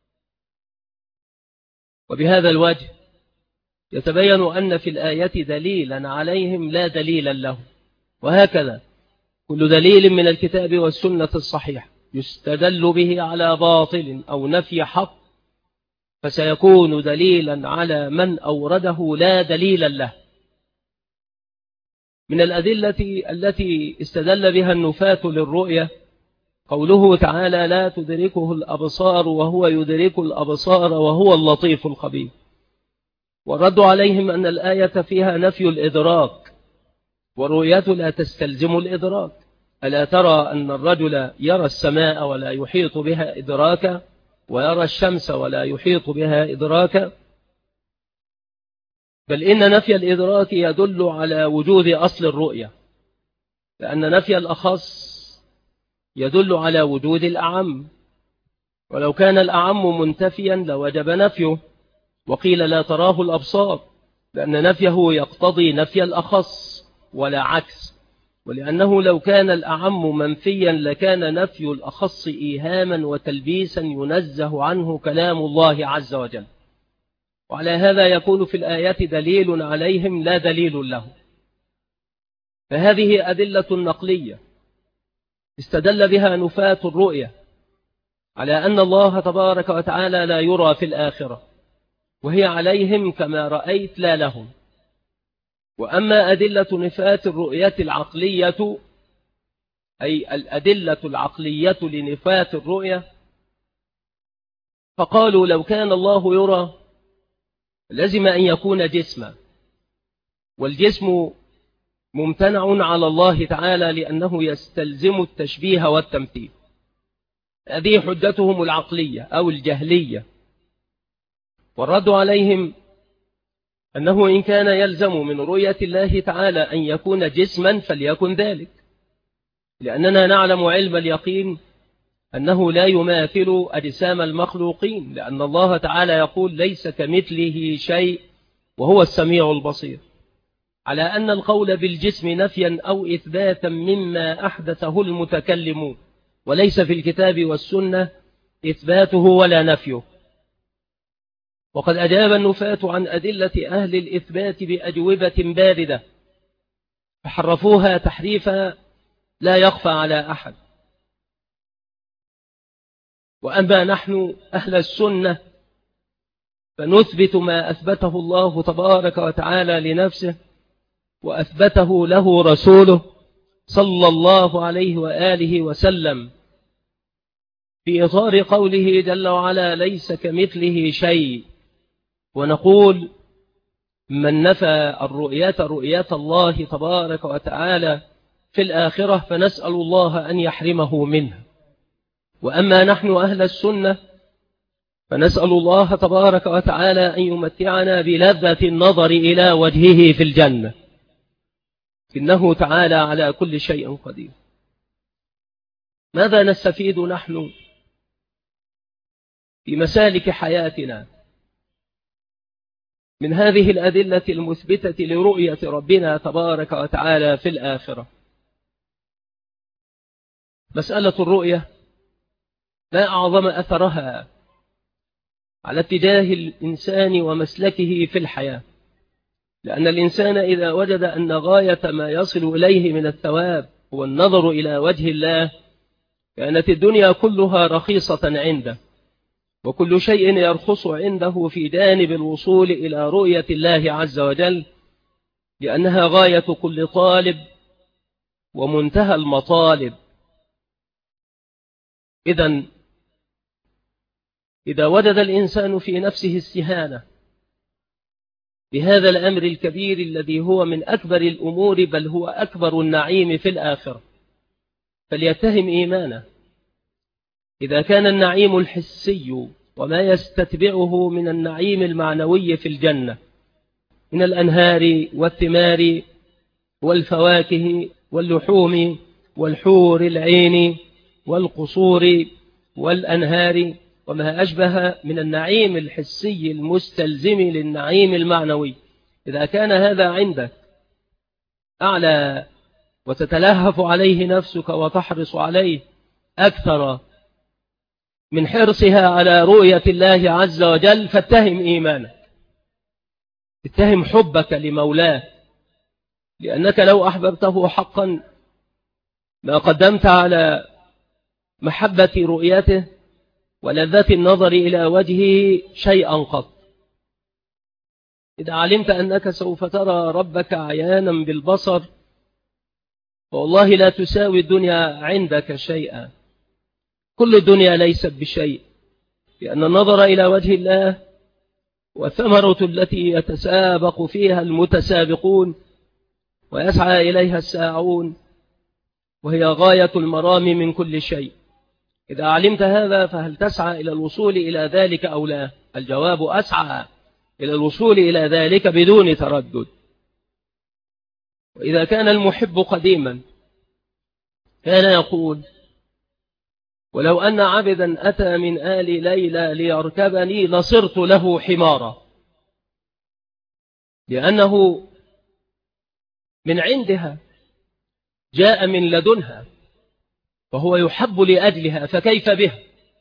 وبهذا الوجه يتبين أن في الآية دليلا عليهم لا دليلا له، وهكذا كل دليل من الكتاب والسنة الصحيح يستدل به على باطل أو نفي حق فسيكون دليلا على من أورده لا دليل له. من الأدلة التي استدل بها النفاة للرؤية قوله تعالى: لا تدركه الأبصار وهو يدرك الأبصار وهو اللطيف الخبير. والرد عليهم أن الآية فيها نفي الإدراك، والرؤية لا تستلزم الإدراك. ألا ترى أن الرجل يرى السماء ولا يحيط بها إدراكا، ويرى الشمس ولا يحيط بها إدراكا؟ بل إن نفي الإدراك يدل على وجود أصل الرؤية، لأن نفي الأخص يدل على وجود الأعم، ولو كان الأعم منتفيا لوجب نفيه. وقيل لا تراه الأبصار، لأن نفيه يقتضي نفي الأخص ولا عكس، ولأنه لو كان الأعم منفيا لكان نفي الأخص إيهاما وتلبيسا ينزه عنه كلام الله عز وجل. وعلى هذا يكون في الآيات دليل عليهم لا دليل له. فهذه أدلة نقلية استدل بها نفاة الرؤية على أن الله تبارك وتعالى لا يرى في الآخرة، وهي عليهم كما رأيت لا لهم. وأما أدلة نفاة الرؤية العقلية، أي الأدلة العقلية لنفاة الرؤية، فقالوا لو كان الله يرى لازم أن يكون جسما، والجسم ممتنع على الله تعالى لأنه يستلزم التشبيه والتمثيل. هذه حجتهم العقلية أو الجهلية. والرد عليهم أنه إن كان يلزم من رؤية الله تعالى أن يكون جسما فليكن ذلك، لأننا نعلم علم اليقين أنه لا يماثل أجسام المخلوقين، لأن الله تعالى يقول: ليس كمثله شيء وهو السميع البصير. على أن القول بالجسم نفيا أو إثباتا مما أحدثه المتكلم، وليس في الكتاب والسنة إثباته ولا نفيه. وقد أجاب النفاة عن أدلة أهل الإثبات بأجوبة باردة فحرفوها تحريفا لا يخفى على أحد. وأما نحن أهل السنة فنثبت ما أثبته الله تبارك وتعالى لنفسه وأثبته له رسوله صلى الله عليه وآله وسلم في إطار قوله جل وعلا ليس كمثله شيء. ونقول من نفى رؤية الله تبارك وتعالى في الآخرة فنسأل الله أن يحرمه منه. وأما نحن أهل السنة فنسأل الله تبارك وتعالى أن يمتعنا بلذة النظر إلى وجهه في الجنة، إنه تعالى على كل شيء قدير. ماذا نستفيد نحن في مسالك حياتنا من هذه الأدلة المثبتة لرؤية ربنا تبارك وتعالى في الآخرة؟ مسألة الرؤية ما أعظم أثرها على اتجاه الإنسان ومسلكه في الحياة، لأن الإنسان إذا وجد أن غاية ما يصل إليه من الثواب هو النظر إلى وجه الله كانت الدنيا كلها رخيصة عنده، وكل شيء يرخص عنده في جانب الوصول إلى رؤية الله عز وجل، لأنها غاية كل طالب ومنتهى المطالب. إذا وجد الإنسان في نفسه استهانة بهذا الأمر الكبير الذي هو من أكبر الأمور بل هو أكبر النعيم في الآخرة فليتهم إيمانه. إذا كان النعيم الحسي وما يستتبعه من النعيم المعنوي في الجنة من الأنهار والثمار والفواكه واللحوم والحور العين والقصور والأنهار وما أشبه من النعيم الحسي المستلزم للنعيم المعنوي، إذا كان هذا عندك أعلى وتتلهف عليه نفسك وتحرص عليه أكثر من حرصها على رؤية الله عز وجل فاتهم إيمانك، اتهم حبك لمولاه، لأنك لو أحببته حقا ما قدمت على محبة رؤيته ولذة النظر إلى وجهه شيئا قط. إذا علمت أنك سوف ترى ربك عيانا بالبصر فوالله لا تساوي الدنيا عندك شيئا، كل الدنيا ليست بشيء، لأن النظر إلى وجه الله والثمرة التي يتسابق فيها المتسابقون ويسعى إليها الساعون، وهي غاية المرام من كل شيء. إذا علمت هذا فهل تسعى إلى الوصول إلى ذلك أو لا؟ الجواب أسعى إلى الوصول إلى ذلك بدون تردد. وإذا كان المحب قديما كان يقول ولو أن عبدا أتى من آل ليلى ليركبني لصرت له حمارا، لأنه من عندها جاء من لدنها فهو يحب لأجلها فكيف بها.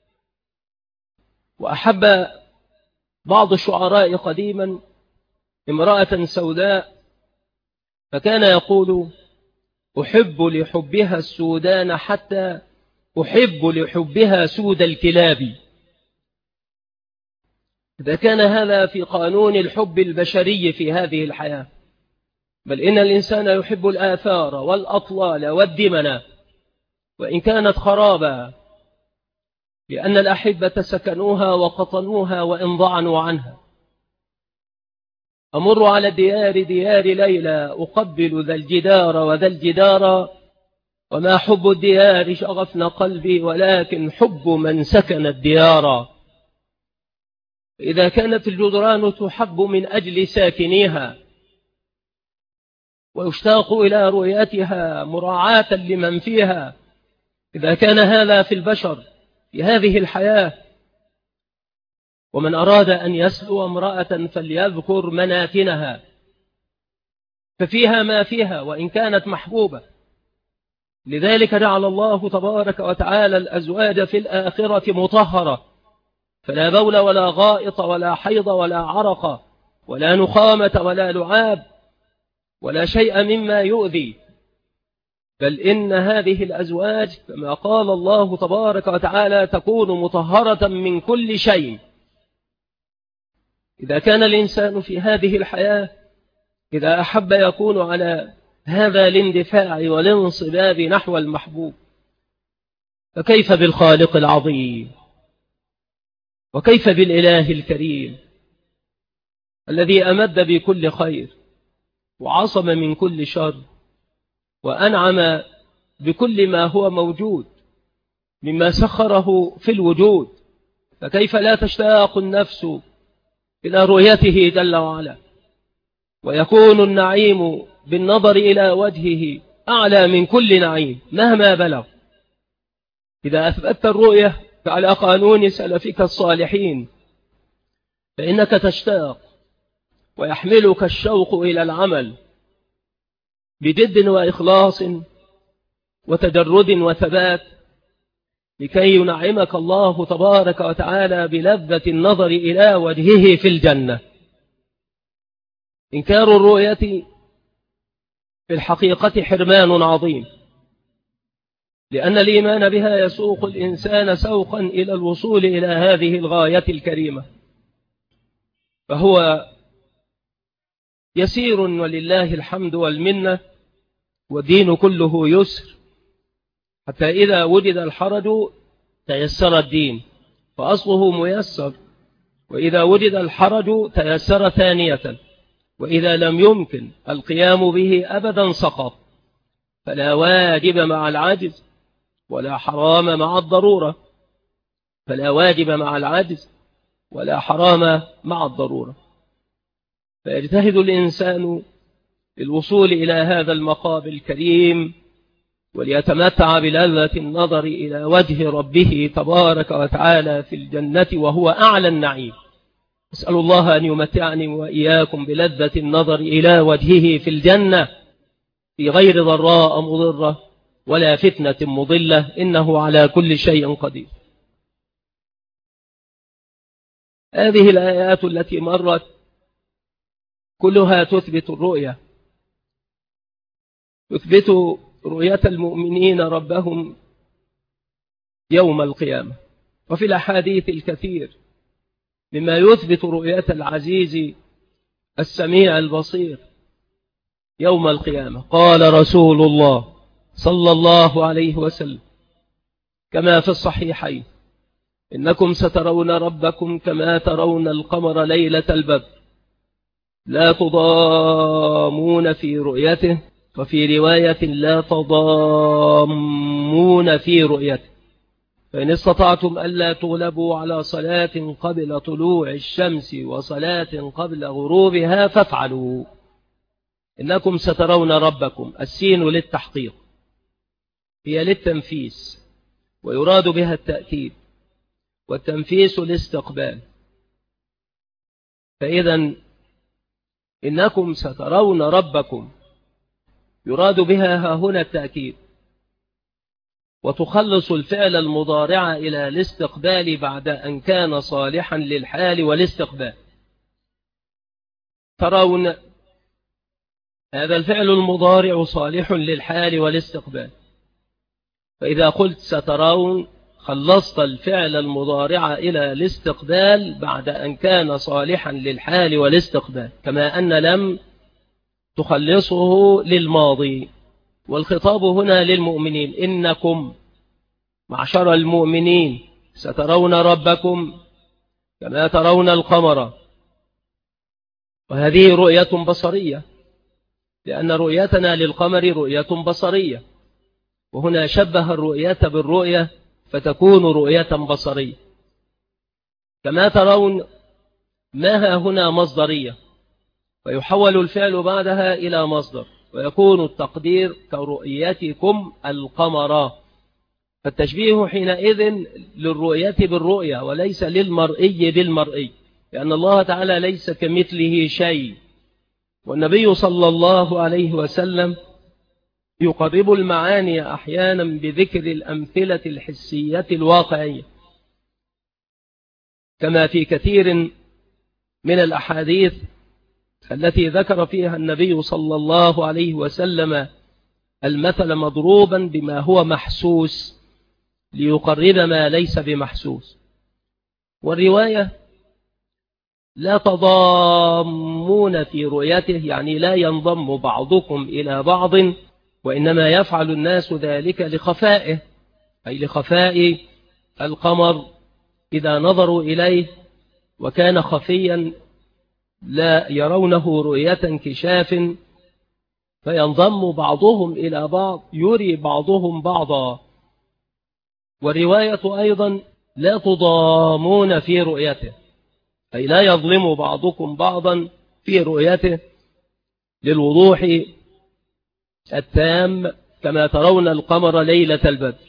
وأحب بعض الشعراء قديما امرأة سوداء فكان يقول أحب لحبها السودان حتى أحب لحبها سود الكلاب. إذا كان هذا في قانون الحب البشري في هذه الحياة، بل إن الإنسان يحب الآثار والأطلال والدمن وإن كانت خرابا، لأن الأحبة سكنوها وقطنوها وإن ضعنوا عنها. أمر على ديار ليلى أقبل ذا الجدار وذا الجدار، وما حب الديار شغفنا قلبي ولكن حب من سكن الديار. إذا كانت الجدران تحب من أجل ساكنيها ويشتاق إلى رؤيتها مراعاة لمن فيها، إذا كان هذا في البشر في هذه الحياة، ومن أراد أن يسلو امرأة فليذكر مناتنها ففيها ما فيها وإن كانت محبوبة. لذلك جعل الله تبارك وتعالى الأزواج في الآخرة مطهرة، فلا بول ولا غائط ولا حيض ولا عرق ولا نخامة ولا لعاب ولا شيء مما يؤذي، بل إن هذه الأزواج كما قال الله تبارك وتعالى تكون مطهرة من كل شيء. إذا كان الإنسان في هذه الحياة إذا أحب يكون على هذا الاندفاع والانصباب نحو المحبوب، فكيف بالخالق العظيم، وكيف بالإله الكريم الذي أمد بكل خير وعصم من كل شر وأنعم بكل ما هو موجود مما سخره في الوجود، فكيف لا تشتاق النفس إلى رؤيته جل وعلا، ويكون النعيم بالنظر إلى وجهه أعلى من كل نعيم مهما بلغ. إذا أثبتت الرؤية على قانون سلفك الصالحين فإنك تشتاق ويحملك الشوق إلى العمل بجد وإخلاص وتجرد وثبات لكي ينعمك الله تبارك وتعالى بلذة النظر إلى وجهه في الجنة. إنكار الرؤية في الحقيقة حرمان عظيم، لأن الإيمان بها يسوق الإنسان سوقا إلى الوصول إلى هذه الغاية الكريمة، فهو يسير ولله الحمد والمنة، والدين كله يسر، حتى إذا وجد الحرج تيسر الدين فأصله ميسر، وإذا وجد الحرج تيسر ثانية، وإذا لم يمكن القيام به أبدا سقط. فلا واجب مع العجز ولا حرام مع الضرورة، فلا واجب مع العجز ولا حرام مع الضرورة. فيجتهد الإنسان للوصول إلى هذا المقام الكريم وليتمتع بلذة النظر إلى وجه ربه تبارك وتعالى في الجنة وهو أعلى النعيم. أسأل الله أن يمتعني وإياكم بلذة النظر إلى وجهه في الجنة في غير ضراء مضرة ولا فتنة مضلة، إنه على كل شيء قدير. هذه الآيات التي مرت كلها تثبت الرؤية، تثبت رؤية المؤمنين ربهم يوم القيامة، وفي الأحاديث الكثير مما يثبت رؤية العزيز السميع البصير يوم القيامة. قال رسول الله صلى الله عليه وسلم كما في الصحيحين: إنكم سترون ربكم كما ترون القمر ليلة البدر لا تضامون في رؤيته، وفي رواية لا تضامون في رؤيته، فإن استطعتم ألا تغلبوا على صلاة قبل طلوع الشمس وصلاة قبل غروبها فافعلوا. إنكم سترون ربكم، السين للتحقيق هي للتنفيس، ويراد بها التأكيد، والتنفيس الاستقبال. فإذا إنكم سترون ربكم يراد بها هنا التأكيد، وتخلص الفعل المضارع إلى الاستقبال بعد أن كان صالحا للحال والاستقبال. ترون، هذا الفعل المضارع صالح للحال والاستقبال، فإذا قلت سترون خلصت الفعل المضارع إلى الاستقبال بعد أن كان صالحا للحال والاستقبال، كما أن لم تخلصه للماضي. والخطاب هنا للمؤمنين: إنكم معشر المؤمنين سترون ربكم كما ترون القمر. وهذه رؤية بصرية، لأن رؤيتنا للقمر رؤية بصرية، وهنا شبه الرؤية بالرؤية فتكون رؤية بصرية. كما ترون ما هنا مصدرية، ويحول الفعل بعدها إلى مصدر، ويكون التقدير كرؤيتكم القمر. فالتشبيه حينئذ للرؤية بالرؤية وليس للمرئي بالمرئي، لأن الله تعالى ليس كمثله شيء، والنبي صلى الله عليه وسلم يقرب المعاني أحيانا بذكر الأمثلة الحسية الواقعية، كما في كثير من الأحاديث التي ذكر فيها النبي صلى الله عليه وسلم المثل مضروبا بما هو محسوس ليقرب ما ليس بمحسوس. والرواية لا تضامون في رؤيته، يعني لا ينضم بعضكم إلى بعض، وإنما يفعل الناس ذلك لخفائه، أي لخفاء القمر إذا نظروا إليه وكان خفيا لا يرونه رؤية انكشاف، فينضم بعضهم إلى بعض يري بعضهم بعضا. والرواية أيضا لا تضامون في رؤيته، أي لا يظلم بعضكم بعضا في رؤيته للوضوح التام كما ترون القمر ليلة البدر.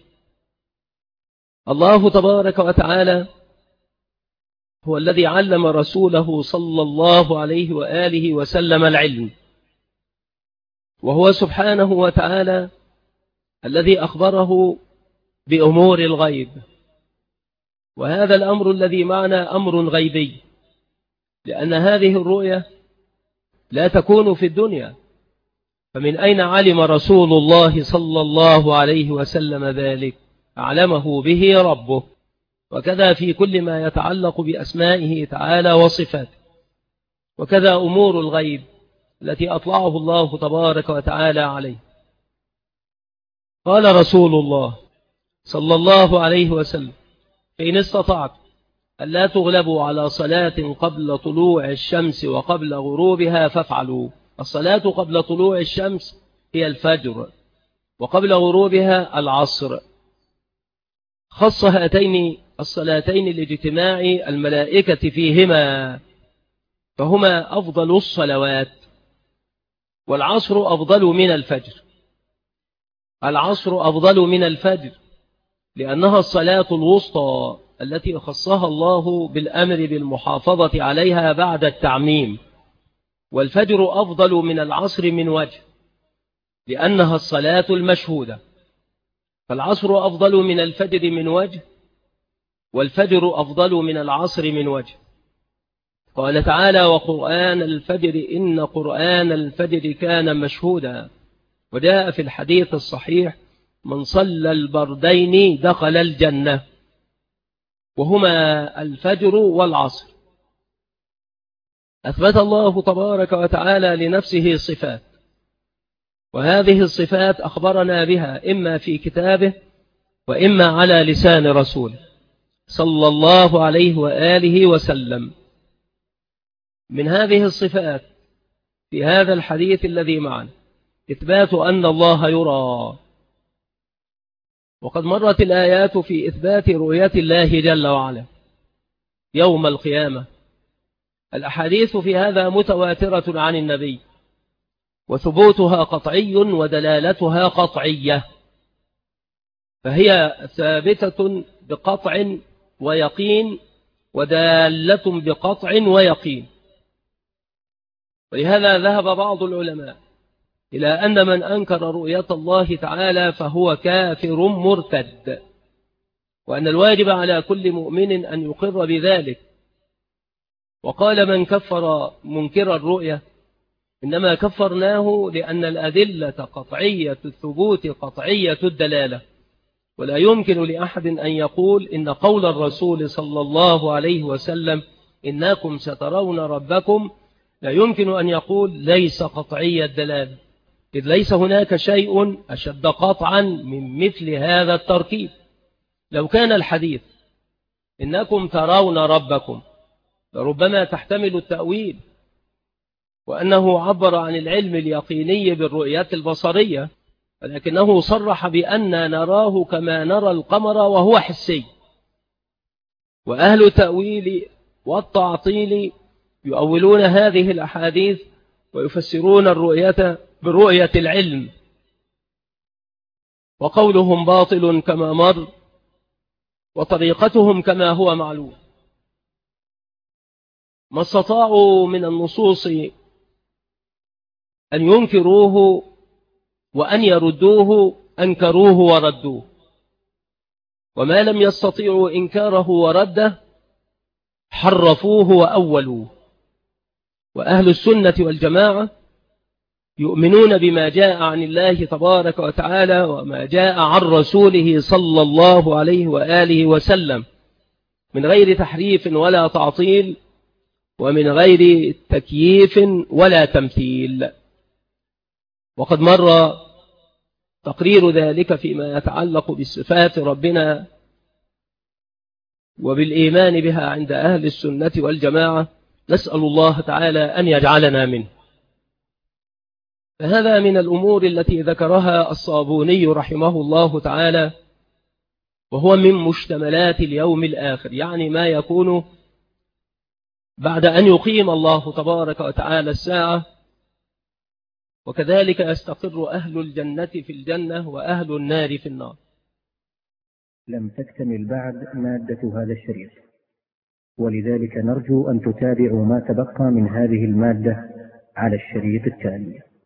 الله تبارك وتعالى هو الذي علم رسوله صلى الله عليه وآله وسلم العلم، وهو سبحانه وتعالى الذي أخبره بأمور الغيب، وهذا الأمر الذي معنا أمر غيبي، لأن هذه الرؤية لا تكون في الدنيا، فمن أين علم رسول الله صلى الله عليه وسلم ذلك؟ أعلمه به ربه. وكذا في كل ما يتعلق بأسمائه تعالى وصفاته، وكذا أمور الغيب التي أطلعه الله تبارك وتعالى عليه. قال رسول الله صلى الله عليه وسلم: فإن استطعت ألا تغلبوا على صلاة قبل طلوع الشمس وقبل غروبها فافعلوا. الصلاة قبل طلوع الشمس هي الفجر، وقبل غروبها العصر. خص هاتين الصلاتين لاجتماع الملائكة فيهما، فهما أفضل الصلوات، والعصر أفضل من الفجر. العصر أفضل من الفجر لأنها الصلاة الوسطى التي خصها الله بالأمر بالمحافظة عليها بعد التعميم. والفجر أفضل من العصر من وجه، لأنها الصلاة المشهودة. فالعصر أفضل من الفجر من وجه، والفجر أفضل من العصر من وجه. قال تعالى: وقرآن الفجر إن قرآن الفجر كان مشهودا. وجاء في الحديث الصحيح: من صلى البردين دخل الجنة، وهما الفجر والعصر. أثبت الله تبارك وتعالى لنفسه صفات، وهذه الصفات أخبرنا بها إما في كتابه وإما على لسان رسوله صلى الله عليه وآله وسلم. من هذه الصفات في هذا الحديث الذي معنا إثبات أن الله يرى، وقد مرت الآيات في إثبات رؤية الله جل وعلا يوم القيامة. الأحاديث في هذا متواترة عن النبي، وثبوتها قطعي ودلالتها قطعية، فهي ثابتة بقطع ويقين ودالة بقطع ويقين. ولهذا ذهب بعض العلماء إلى أن من أنكر رؤية الله تعالى فهو كافر مرتد، وأن الواجب على كل مؤمن أن يقر بذلك. وقال من كفر منكر الرؤية إنما كفرناه لأن الأدلة قطعية الثبوت قطعية الدلالة، ولا يمكن لأحد أن يقول إن قول الرسول صلى الله عليه وسلم إنكم سترون ربكم لا يمكن أن يقول ليس قطعي الدلالة، إذ ليس هناك شيء أشد قطعا من مثل هذا التركيب. لو كان الحديث إنكم ترون ربكم لربما تحتمل التأويل، وأنه عبر عن العلم اليقيني بالرؤيات البصرية، ولكنه صرح بأن نراه كما نرى القمر وهو حسي. وأهل التأويل والتعطيل يؤولون هذه الأحاديث ويفسرون الرؤية برؤية العلم، وقولهم باطل كما مر، وطريقتهم كما هو معلوم. ما استطاعوا من النصوص أن ينكروه وأن يردوه أنكروه وردوه، وما لم يستطيعوا إنكاره ورده حرفوه وأولوه. وأهل السنة والجماعة يؤمنون بما جاء عن الله تبارك وتعالى وما جاء عن رسوله صلى الله عليه وآله وسلم من غير تحريف ولا تعطيل، ومن غير تكييف ولا تمثيل. وقد مر تقرير ذلك فيما يتعلق بصفات ربنا وبالإيمان بها عند أهل السنة والجماعة، نسأل الله تعالى أن يجعلنا منه. فهذا من الأمور التي ذكرها الصابوني رحمه الله تعالى، وهو من مشتملات اليوم الآخر، يعني ما يكون بعد أن يقيم الله تبارك وتعالى الساعة، وكذلك يستقر أهل الجنة في الجنة وأهل النار في النار. لم تكتمل بعد مادة هذا الشريط، ولذلك نرجو أن تتابعوا ما تبقى من هذه المادة على الشريط التالي.